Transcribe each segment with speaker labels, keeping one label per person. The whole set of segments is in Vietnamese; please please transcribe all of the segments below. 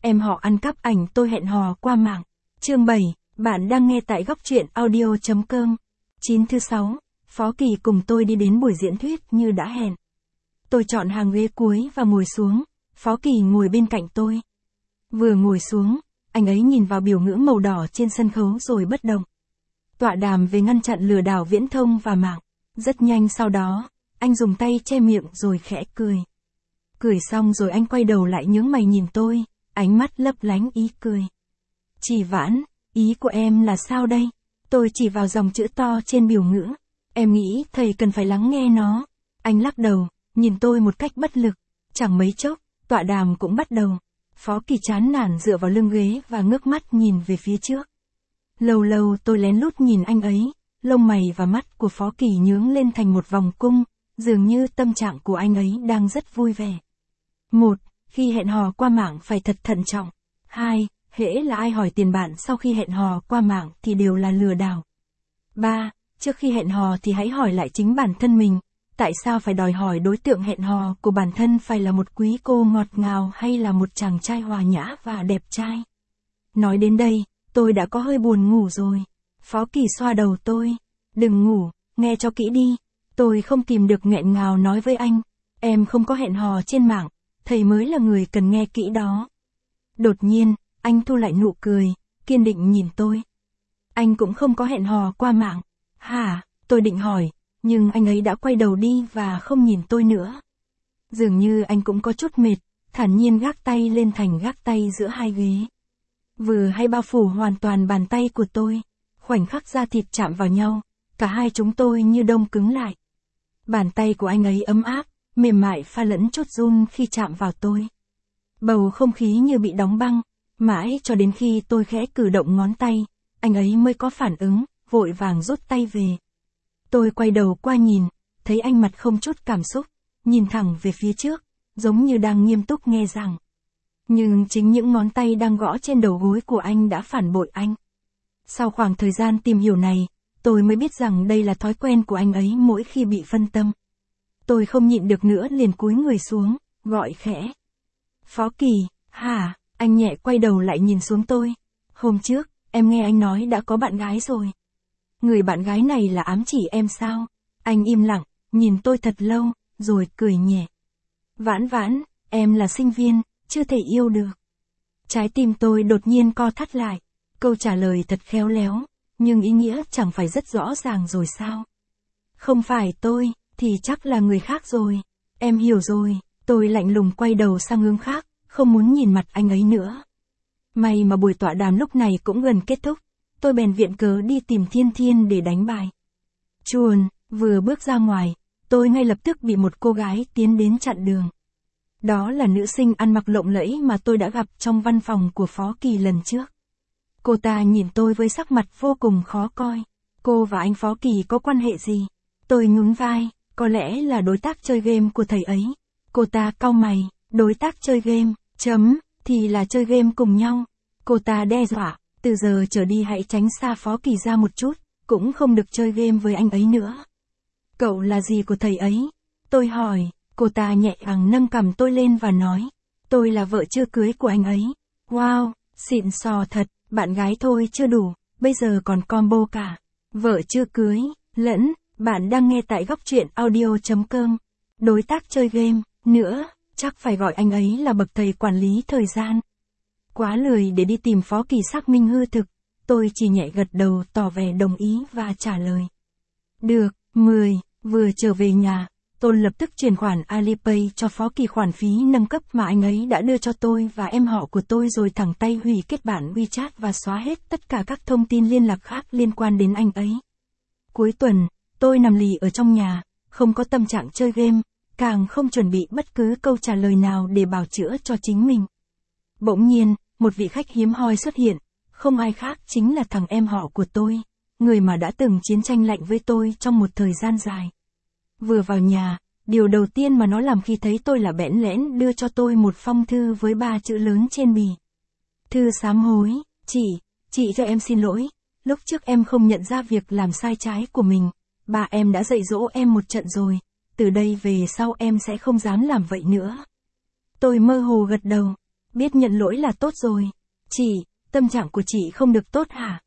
Speaker 1: em họ ăn cắp ảnh tôi hẹn hò qua mạng. Chương 7, bạn đang nghe tại góc truyện audio.com. 9 thứ 6, Phó Kỳ cùng tôi đi đến buổi diễn thuyết như đã hẹn. Tôi chọn hàng ghế cuối và ngồi xuống, Phó Kỳ ngồi bên cạnh tôi. Vừa ngồi xuống, anh ấy nhìn vào biểu ngữ màu đỏ trên sân khấu rồi bất động. Tọa đàm về ngăn chặn lừa đảo viễn thông và mạng. Rất nhanh sau đó, anh dùng tay che miệng rồi khẽ cười. Cười xong rồi anh quay đầu lại nhướng mày nhìn tôi, ánh mắt lấp lánh ý cười. Chị Vãn, ý của em là sao đây? Tôi chỉ vào dòng chữ to trên biểu ngữ. Em nghĩ thầy cần phải lắng nghe nó. Anh lắc đầu, nhìn tôi một cách bất lực. Chẳng mấy chốc, tọa đàm cũng bắt đầu. Phó Kỳ chán nản dựa vào lưng ghế và ngước mắt nhìn về phía trước. Lâu lâu tôi lén lút nhìn anh ấy, lông mày và mắt của Phó Kỳ nhướng lên thành một vòng cung, dường như tâm trạng của anh ấy đang rất vui vẻ. 1. Khi hẹn hò qua mạng phải thật thận trọng. 2. Hễ là ai hỏi tiền bạn sau khi hẹn hò qua mạng thì đều là lừa đảo. 3. Trước khi hẹn hò thì hãy hỏi lại chính bản thân mình, tại sao phải đòi hỏi đối tượng hẹn hò của bản thân phải là một quý cô ngọt ngào hay là một chàng trai hòa nhã và đẹp trai. Nói đến đây, tôi đã có hơi buồn ngủ rồi. Phó Kỳ xoa đầu tôi. Đừng ngủ, nghe cho kỹ đi. Tôi không kìm được nghẹn ngào nói với anh. Em không có hẹn hò trên mạng, thầy mới là người cần nghe kỹ đó. Đột nhiên, anh thu lại nụ cười, kiên định nhìn tôi. Anh cũng không có hẹn hò qua mạng. Hả? Tôi định hỏi, nhưng anh ấy đã quay đầu đi và không nhìn tôi nữa. Dường như anh cũng có chút mệt, thản nhiên gác tay lên thành gác tay giữa hai ghế. Vừa hay bao phủ hoàn toàn bàn tay của tôi. Khoảnh khắc da thịt chạm vào nhau, cả hai chúng tôi như đông cứng lại. Bàn tay của anh ấy ấm áp, mềm mại pha lẫn chút run khi chạm vào tôi. Bầu không khí như bị đóng băng, mãi cho đến khi tôi khẽ cử động ngón tay, anh ấy mới có phản ứng, vội vàng rút tay về. Tôi quay đầu qua nhìn, thấy anh mặt không chút cảm xúc, nhìn thẳng về phía trước, giống như đang nghiêm túc nghe rằng. Nhưng chính những ngón tay đang gõ trên đầu gối của anh đã phản bội anh. Sau khoảng thời gian tìm hiểu này, tôi mới biết rằng đây là thói quen của anh ấy mỗi khi bị phân tâm. Tôi không nhịn được nữa liền cúi người xuống, gọi khẽ. Phó Kỳ, hả? Anh nhẹ quay đầu lại nhìn xuống tôi. Hôm trước, em nghe anh nói đã có bạn gái rồi. Người bạn gái này là ám chỉ em sao? Anh im lặng, nhìn tôi thật lâu, rồi cười nhẹ. Vãn Vãn, em là sinh viên, chưa thể yêu được. Trái tim tôi đột nhiên co thắt lại. Câu trả lời thật khéo léo, nhưng ý nghĩa chẳng phải rất rõ ràng rồi sao? Không phải tôi, thì chắc là người khác rồi. Em hiểu rồi, tôi lạnh lùng quay đầu sang hướng khác, không muốn nhìn mặt anh ấy nữa. May mà buổi tọa đàm lúc này cũng gần kết thúc, tôi bèn viện cớ đi tìm Thiên Thiên để đánh bài. Chuồn, vừa bước ra ngoài, tôi ngay lập tức bị một cô gái tiến đến chặn đường. Đó là nữ sinh ăn mặc lộng lẫy mà tôi đã gặp trong văn phòng của Phó Kỳ lần trước. Cô ta nhìn tôi với sắc mặt vô cùng khó coi. Cô và anh Phó Kỳ có quan hệ gì? Tôi nhún vai, có lẽ là đối tác chơi game của thầy ấy. Cô ta cau mày, đối tác chơi game, thì là chơi game cùng nhau. Cô ta đe dọa, từ giờ trở đi hãy tránh xa Phó Kỳ ra một chút, cũng không được chơi game với anh ấy nữa. Cậu là gì của thầy ấy? Tôi hỏi, cô ta nhẹ nhàng nâng cằm tôi lên và nói, tôi là vợ chưa cưới của anh ấy. Wow, xịn sò thật, bạn gái thôi chưa đủ, bây giờ còn combo cả. Vợ chưa cưới, lẫn, bạn đang nghe tại góc truyện audio.com. Đối tác chơi game, nữa, chắc phải gọi anh ấy là bậc thầy quản lý thời gian. Quá lười để đi tìm Phó Kỳ xác minh hư thực, tôi chỉ nhẹ gật đầu tỏ vẻ đồng ý và trả lời. Được, 10, vừa trở về nhà, tôi lập tức chuyển khoản Alipay cho Phó Kỳ khoản phí nâng cấp mà anh ấy đã đưa cho tôi và em họ của tôi rồi thẳng tay hủy kết bạn WeChat và xóa hết tất cả các thông tin liên lạc khác liên quan đến anh ấy. Cuối tuần, tôi nằm lì ở trong nhà, không có tâm trạng chơi game, càng không chuẩn bị bất cứ câu trả lời nào để bào chữa cho chính mình. Bỗng nhiên, một vị khách hiếm hoi xuất hiện, không ai khác chính là thằng em họ của tôi, người mà đã từng chiến tranh lạnh với tôi trong một thời gian dài. Vừa vào nhà, điều đầu tiên mà nó làm khi thấy tôi là bẽn lẽn đưa cho tôi một phong thư với 3 chữ lớn trên bì. Thư sám hối, chị cho em xin lỗi, lúc trước em không nhận ra việc làm sai trái của mình, ba em đã dạy dỗ em một trận rồi, từ đây về sau em sẽ không dám làm vậy nữa. Tôi mơ hồ gật đầu. biết nhận lỗi là tốt rồi. Chị, tâm trạng của chị không được tốt hả?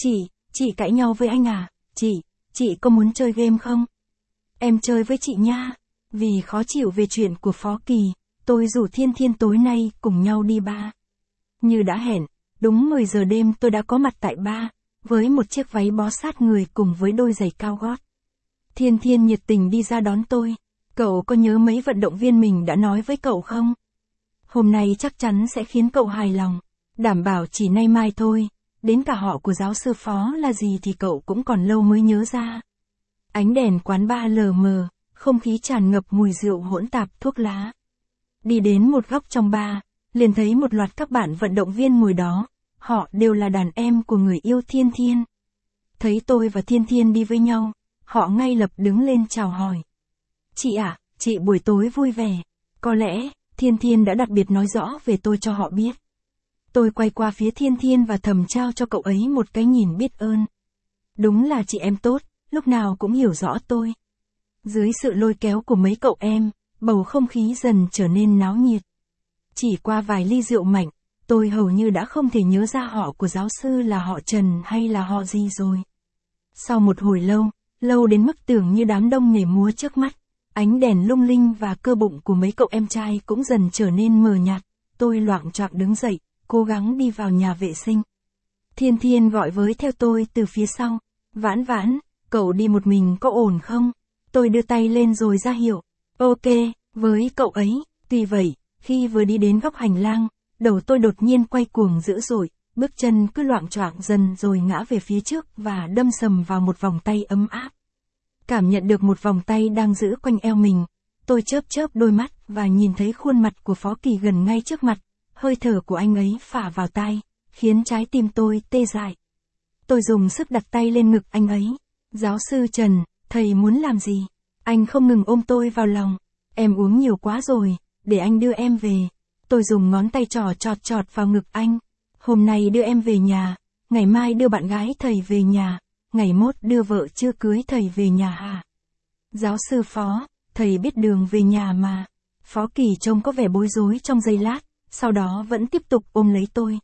Speaker 1: Chị cãi nhau với anh à? Chị có muốn chơi game không? Em chơi với chị nha. Vì khó chịu về chuyện của Phó Kỳ, tôi rủ Thiên Thiên tối nay cùng nhau đi bar. Như đã hẹn, đúng 10 giờ đêm tôi đã có mặt tại bar, với một chiếc váy bó sát người cùng với đôi giày cao gót. Thiên Thiên nhiệt tình đi ra đón tôi. Cậu có nhớ mấy vận động viên mình đã nói với cậu không? Hôm nay chắc chắn sẽ khiến cậu hài lòng. Đảm bảo chỉ nay mai thôi, đến cả họ của giáo sư Phó là gì thì cậu cũng còn lâu mới nhớ ra. Ánh đèn quán bar lờ mờ, không khí tràn ngập mùi rượu hỗn tạp thuốc lá. Đi đến một góc trong bar, liền thấy một loạt các bạn vận động viên ngồi đó, họ đều là đàn em của người yêu Thiên Thiên. Thấy tôi và Thiên Thiên đi với nhau, họ ngay lập đứng lên chào hỏi. Chị ạ, chị buổi tối vui vẻ. Có lẽ, Thiên Thiên đã đặc biệt nói rõ về tôi cho họ biết. Tôi quay qua phía Thiên Thiên và thầm trao cho cậu ấy một cái nhìn biết ơn. Đúng là chị em tốt, lúc nào cũng hiểu rõ tôi. Dưới sự lôi kéo của mấy cậu em, bầu không khí dần trở nên náo nhiệt. Chỉ qua vài ly rượu mạnh, tôi hầu như đã không thể nhớ ra họ của giáo sư là họ Trần hay là họ gì rồi. Sau một hồi lâu đến mức tưởng như đám đông nhảy múa trước mắt, ánh đèn lung linh và cơ bụng của mấy cậu em trai cũng dần trở nên mờ nhạt, tôi loạng choạng đứng dậy, cố gắng đi vào nhà vệ sinh. Thiên Thiên gọi với theo tôi từ phía sau. Vãn Vãn, cậu đi một mình có ổn không? Tôi đưa tay lên rồi ra hiệu. Ok, với cậu ấy. Tuy vậy, khi vừa đi đến góc hành lang, đầu tôi đột nhiên quay cuồng dữ dội, bước chân cứ loạng choạng dần rồi ngã về phía trước và đâm sầm vào một vòng tay ấm áp. Cảm nhận được một vòng tay đang giữ quanh eo mình, tôi chớp đôi mắt và nhìn thấy khuôn mặt của Phó Kỳ gần ngay trước mặt, hơi thở của anh ấy phả vào tai, khiến trái tim tôi tê dại. Tôi dùng sức đặt tay lên ngực anh ấy. Giáo sư Trần, thầy muốn làm gì? Anh không ngừng ôm tôi vào lòng. Em uống nhiều quá rồi, để anh đưa em về. Tôi dùng ngón tay trỏ chọt vào ngực anh. Hôm nay đưa em về nhà, ngày mai đưa bạn gái thầy về nhà, ngày mốt đưa vợ chưa cưới thầy về nhà hả? Giáo sư Phó, thầy biết đường về nhà mà. Phó Kỳ trông có vẻ bối rối trong giây lát, sau đó vẫn tiếp tục ôm lấy tôi.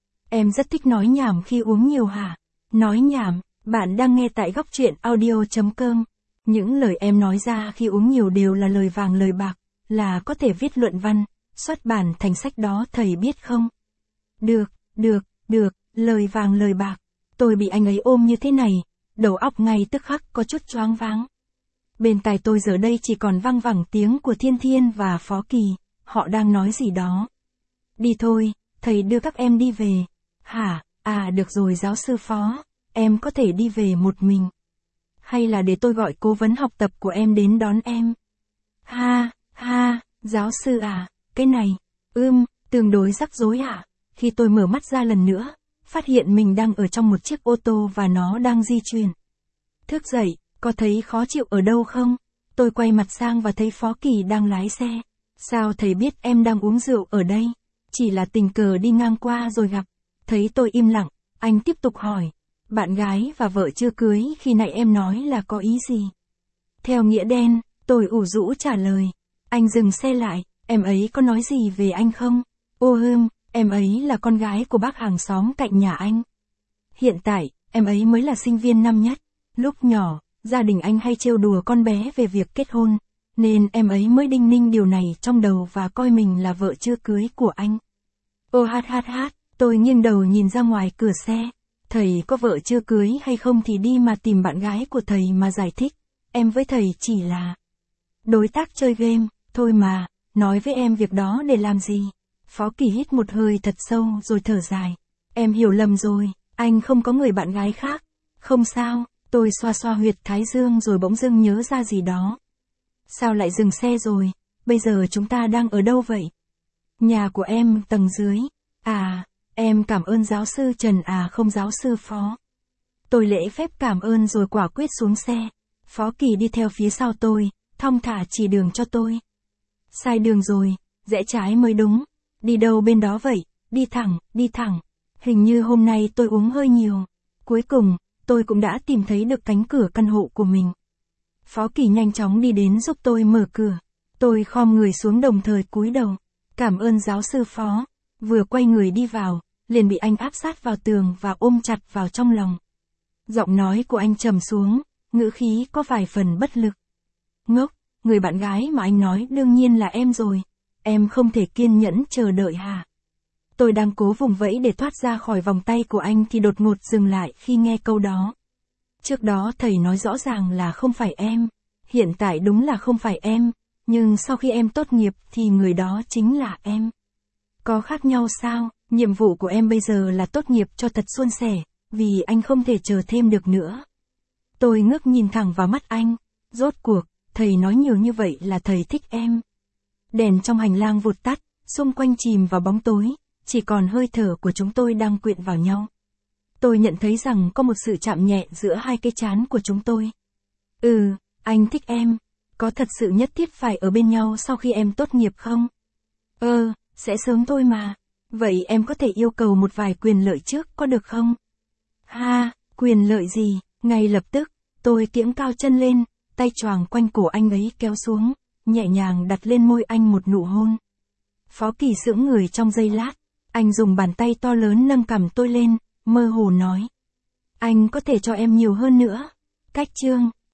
Speaker 1: Em rất thích nói nhảm khi uống nhiều hả? Nói nhảm, bạn đang nghe tại góc truyện audio.com. Những lời em nói ra khi uống nhiều đều là lời vàng lời bạc, là có thể viết luận văn, xuất bản thành sách đó thầy biết không? Được, lời vàng lời bạc. Tôi bị anh ấy ôm như thế này, đầu óc ngay tức khắc có chút choáng váng. Bên tai tôi giờ đây chỉ còn văng vẳng tiếng của Thiên Thiên và Phó Kỳ, họ đang nói gì đó. Đi thôi, thầy đưa các em đi về. Hả, được rồi giáo sư Phó, em có thể đi về một mình. Hay là để tôi gọi cố vấn học tập của em đến đón em? Ha, giáo sư à, cái này, tương đối rắc rối ạ. Khi tôi mở mắt ra lần nữa, phát hiện mình đang ở trong một chiếc ô tô và nó đang di chuyển. Thức dậy, có thấy khó chịu ở đâu không? Tôi quay mặt sang và thấy Phó Kỳ đang lái xe. Sao thầy biết em đang uống rượu ở đây? Chỉ là tình cờ đi ngang qua rồi gặp. Thấy tôi im lặng, anh tiếp tục hỏi. Bạn gái và vợ chưa cưới khi nãy em nói là có ý gì? Theo nghĩa đen, tôi ủ rũ trả lời. Anh dừng xe lại, em ấy có nói gì về anh không? Em ấy là con gái của bác hàng xóm cạnh nhà anh. Hiện tại, em ấy mới là sinh viên năm nhất. Lúc nhỏ, gia đình anh hay trêu đùa con bé về việc kết hôn, nên em ấy mới đinh ninh điều này trong đầu và coi mình là vợ chưa cưới của anh. Tôi nghiêng đầu nhìn ra ngoài cửa xe. Thầy có vợ chưa cưới hay không thì đi mà tìm bạn gái của thầy mà giải thích. Em với thầy chỉ là đối tác chơi game, thôi mà, nói với em việc đó để làm gì? Phó Kỳ hít một hơi thật sâu rồi thở dài. Em hiểu lầm rồi, anh không có người bạn gái khác. Không sao, tôi xoa huyệt thái dương rồi bỗng dưng nhớ ra gì đó. Sao lại dừng xe rồi, bây giờ chúng ta đang ở đâu vậy? Nhà của em tầng dưới. Em cảm ơn giáo sư Trần không giáo sư Phó. Tôi lễ phép cảm ơn rồi quả quyết xuống xe. Phó Kỳ đi theo phía sau tôi, thong thả chỉ đường cho tôi. Sai đường rồi, rẽ trái mới đúng. Đi đâu bên đó vậy? Đi thẳng. Hình như hôm nay tôi uống hơi nhiều. Cuối cùng, tôi cũng đã tìm thấy được cánh cửa căn hộ của mình. Phó Kỳ nhanh chóng đi đến giúp tôi mở cửa. Tôi khom người xuống đồng thời cúi đầu. Cảm ơn giáo sư Phó. Vừa quay người đi vào, liền bị anh áp sát vào tường và ôm chặt vào trong lòng. Giọng nói của anh trầm xuống, ngữ khí có vài phần bất lực. Ngốc, người bạn gái mà anh nói đương nhiên là em rồi. Em không thể kiên nhẫn chờ đợi hả? Tôi đang cố vùng vẫy để thoát ra khỏi vòng tay của anh thì đột ngột dừng lại khi nghe câu đó. Trước đó thầy nói rõ ràng là không phải em. Hiện tại đúng là không phải em. Nhưng sau khi em tốt nghiệp thì người đó chính là em. Có khác nhau sao? Nhiệm vụ của em bây giờ là tốt nghiệp cho thật suôn sẻ, vì anh không thể chờ thêm được nữa. Tôi ngước nhìn thẳng vào mắt anh. Rốt cuộc, thầy nói nhiều như vậy là thầy thích em. Đèn trong hành lang vụt tắt, xung quanh chìm vào bóng tối, chỉ còn hơi thở của chúng tôi đang quyện vào nhau. Tôi nhận thấy rằng có một sự chạm nhẹ giữa hai cái trán của chúng tôi. Anh thích em. Có thật sự nhất thiết phải ở bên nhau sau khi em tốt nghiệp không? Sẽ sớm thôi mà. Vậy em có thể yêu cầu một vài quyền lợi trước có được không? Quyền lợi gì? Ngay lập tức, tôi kiễng cao chân lên, tay choàng quanh cổ anh ấy kéo xuống, nhẹ nhàng đặt lên môi anh một nụ hôn. Phó Kỳ sững người trong giây lát, anh dùng bàn tay to lớn nâng cằm tôi lên, mơ hồ nói. Anh có thể cho em nhiều hơn nữa. Cách chương